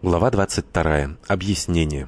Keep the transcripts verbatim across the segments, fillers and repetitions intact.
Глава двадцать вторая. Объяснение.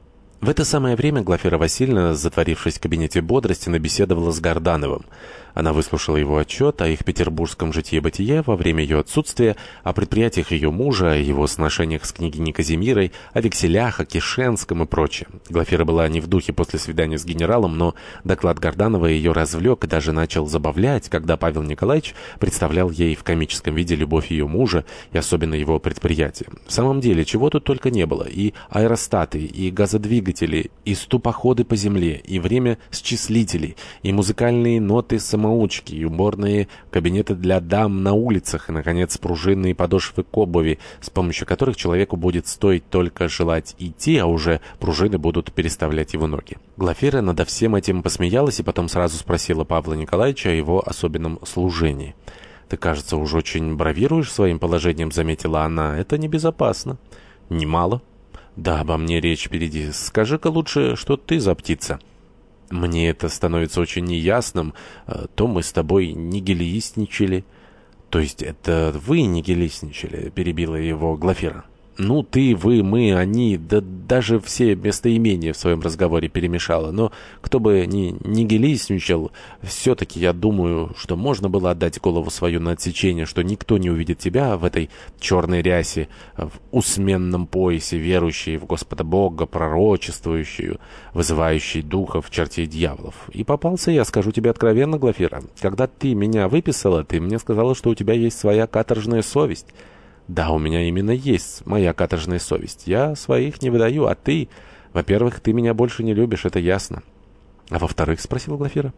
В это самое время Глафира Васильевна, затворившись в кабинете Бодростина, беседовала с Гордановым. Она выслушала его отчет о их петербургском житье-бытие во время ее отсутствия, о предприятиях ее мужа, о его сношениях с княгиней Казимирой, о векселях, о Кишенском и прочее. Глафира была не в духе после свидания с генералом, но доклад Горданова ее развлек и даже начал забавлять, когда Павел Николаевич представлял ей в комическом виде любовь ее мужа и особенно его предприятия. В самом деле, чего тут только не было: и аэростаты, и газодвигатели, и ступоходы по земле, и время счислителей, и музыкальные ноты самоучки, и уборные кабинеты для дам на улицах, и, наконец, пружинные подошвы к обуви, с помощью которых человеку будет стоить только желать идти, а уже пружины будут переставлять его ноги. Глафира надо всем этим посмеялась и потом сразу спросила Павла Николаевича о его особенном служении. «Ты, кажется, уж очень бравируешь своим положением», — заметила она. «Это небезопасно». «Немало». «Да, обо мне речь впереди. Скажи-ка лучше, что ты за птица». «Мне это становится очень неясным. То мы с тобой нигилистничали». «То есть это вы нигилистничали?» — перебила его Глафира. «Ну, ты, вы, мы, они, да даже все местоимения в своем разговоре перемешала. Но кто бы ни нигилистничал, все-таки я думаю, что можно было отдать голову свою на отсечение, что никто не увидит тебя в этой черной рясе, в усменном поясе, верующей в Господа Бога, пророчествующую, вызывающей духов, чертей, дьяволов. И попался я, скажу тебе откровенно, Глафира. Когда ты меня выписала, ты мне сказала, что у тебя есть своя каторжная совесть». «Да, у меня именно есть моя каторжная совесть. Я своих не выдаю, а ты... Во-первых, ты меня больше не любишь, это ясно». «А во-вторых?» — спросила Глафира.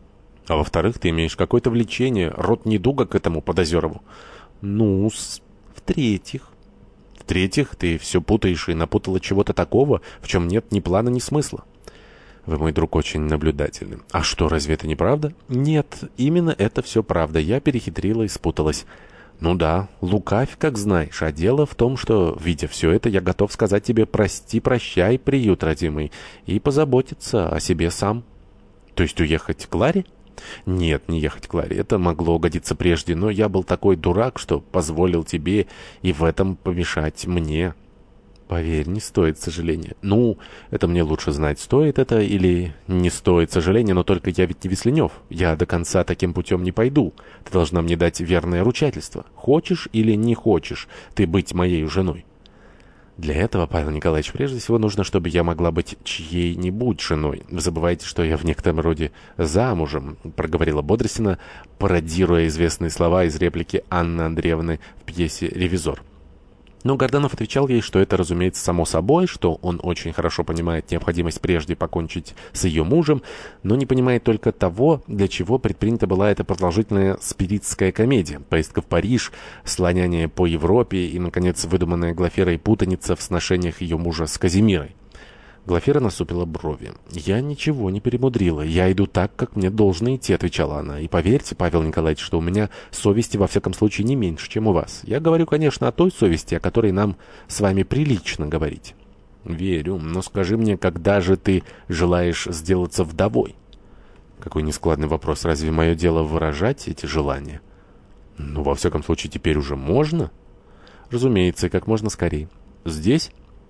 «А во-вторых, ты имеешь какое-то влечение, род недуга к этому Подозерову». «Ну, с... в-третьих...» «В-третьих, ты все путаешь и напутала чего-то такого, в чем нет ни плана, ни смысла». «Вы, мой друг, очень наблюдательны. А что, разве это не правда?» «Нет, именно это все правда. Я перехитрила и спуталась». «Ну да, лукавь, как знаешь, а дело в том, что, видя все это, я готов сказать тебе прости, прощай, приют родимый, и позаботиться о себе сам». «То есть уехать к Кларе?» «Нет, не ехать к Кларе, это могло угодиться прежде, но я был такой дурак, что позволил тебе и в этом помешать мне». «Поверь, не стоит сожаления». «Ну, это мне лучше знать, стоит это или не стоит сожаления, но только я ведь не Весленев. Я до конца таким путем не пойду. Ты должна мне дать верное ручательство. Хочешь или не хочешь ты быть моей женой?» «Для этого, Павел Николаевич, прежде всего нужно, чтобы я могла быть чьей-нибудь женой. Вы забываете, что я в некотором роде замужем», — проговорила Бодростина, пародируя известные слова из реплики Анны Андреевны в пьесе «Ревизор». Но Горданов отвечал ей, что это, разумеется, само собой, что он очень хорошо понимает необходимость прежде покончить с ее мужем, но не понимает только того, для чего предпринята была эта продолжительная спиритская комедия, поездка в Париж, слоняние по Европе и, наконец, выдуманная Глафирой путаница в сношениях ее мужа с Казимирой. Глафира насупила брови. «Я ничего не перемудрила. Я иду так, как мне должно идти», — отвечала она. «И поверьте, Павел Николаевич, что у меня совести во всяком случае не меньше, чем у вас. Я говорю, конечно, о той совести, о которой нам с вами прилично говорить». «Верю. Но скажи мне, когда же ты желаешь сделаться вдовой?» «Какой нескладный вопрос. Разве мое дело выражать эти желания?» «Ну, во всяком случае, теперь уже можно?» «Разумеется, и как можно скорее». «Здесь?»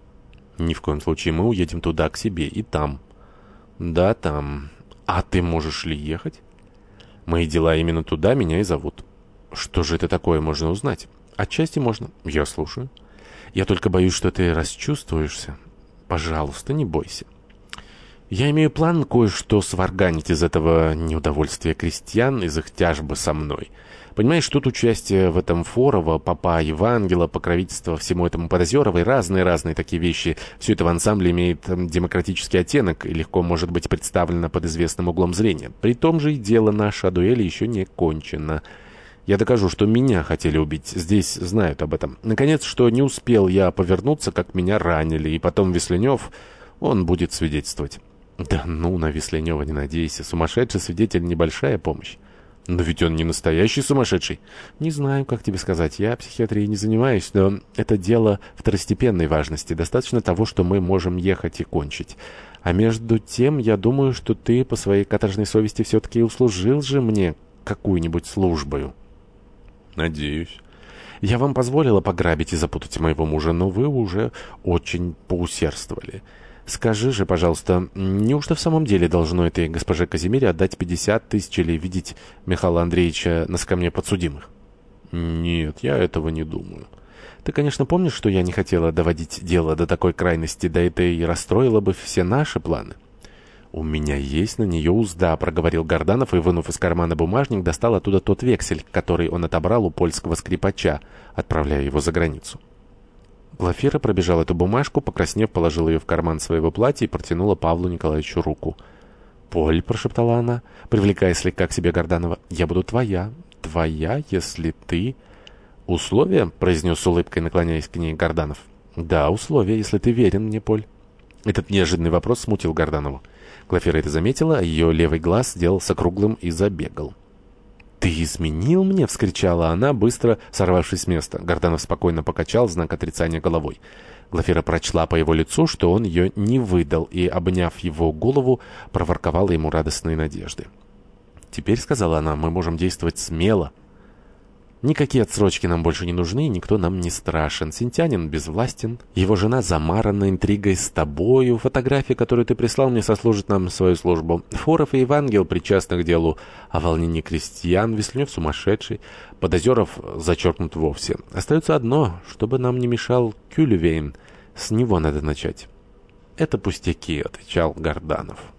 «Ни в коем случае. Мы уедем туда, к себе, и там». «Да, там. А ты можешь ли ехать?» «Мои дела именно туда меня и зовут». «Что же это такое, можно узнать?» «Отчасти можно». «Я слушаю». «Я только боюсь, что ты расчувствуешься». «Пожалуйста, не бойся». «Я имею план кое-что сварганить из этого неудовольствия крестьян, из их тяжбы со мной. Понимаешь, тут участие в этом Форова, Попа, Евангела, покровительство всему этому Подозеровой, разные-разные такие вещи. Все это в ансамбле имеет демократический оттенок и легко может быть представлено под известным углом зрения. При том же и дело наше о дуэли еще не кончено. Я докажу, что меня хотели убить. Здесь знают об этом. Наконец, что не успел я повернуться, как меня ранили, и потом Весленев, он будет свидетельствовать». «Да ну, на Весленева не надейся. Сумасшедший свидетель — небольшая помощь». «Но ведь он не настоящий сумасшедший». «Не знаю, как тебе сказать. Я психиатрией не занимаюсь, но это дело второстепенной важности. Достаточно того, что мы можем ехать и кончить. А между тем, я думаю, что ты по своей каторжной совести все-таки услужил же мне какую-нибудь службою». «Надеюсь». Я вам позволила пограбить и запутать моего мужа, но вы уже очень поусердствовали. Скажи же, пожалуйста, неужто в самом деле должно этой госпоже Казимире отдать пятьдесят тысяч или видеть Михаила Андреевича на скамье подсудимых? Нет, я этого не думаю. Ты, конечно, помнишь, что я не хотела доводить дело до такой крайности, да это и расстроило бы все наши планы. «У меня есть на нее узда», — проговорил Горданов и, вынув из кармана бумажник, достал оттуда тот вексель, который он отобрал у польского скрипача, отправляя его за границу. Глафира пробежала эту бумажку, покраснев, положила ее в карман своего платья и протянула Павлу Николаевичу руку. «Поль», — прошептала она, привлекая слегка к себе Горданова, — «я буду твоя, твоя, если ты...» «Условия?» — произнес с улыбкой, наклоняясь к ней Горданов. «Да, условия, если ты верен мне, Поль». Этот неожиданный вопрос смутил Горданову. Глафира это заметила, а ее левый глаз сделался круглым и забегал. «Ты изменил мне?» — вскричала она, быстро сорвавшись с места. Горданов спокойно покачал знак отрицания головой. Глафира прочла по его лицу, что он ее не выдал, и, обняв его голову, проворковала ему радостные надежды. «Теперь, — сказала она, — мы можем действовать смело. Никакие отсрочки нам больше не нужны, и никто нам не страшен. Синтянин безвластен, его жена замарана интригой с тобою. Фотография, которую ты прислал мне, сослужит нам свою службу. Форов и Евангел причастны к делу о волнении крестьян, Веслюнев сумасшедший, Подозеров зачеркнут вовсе. Остается одно, чтобы нам не мешал Кюльвейн. С него надо начать». «Это пустяки», — отвечал Горданов.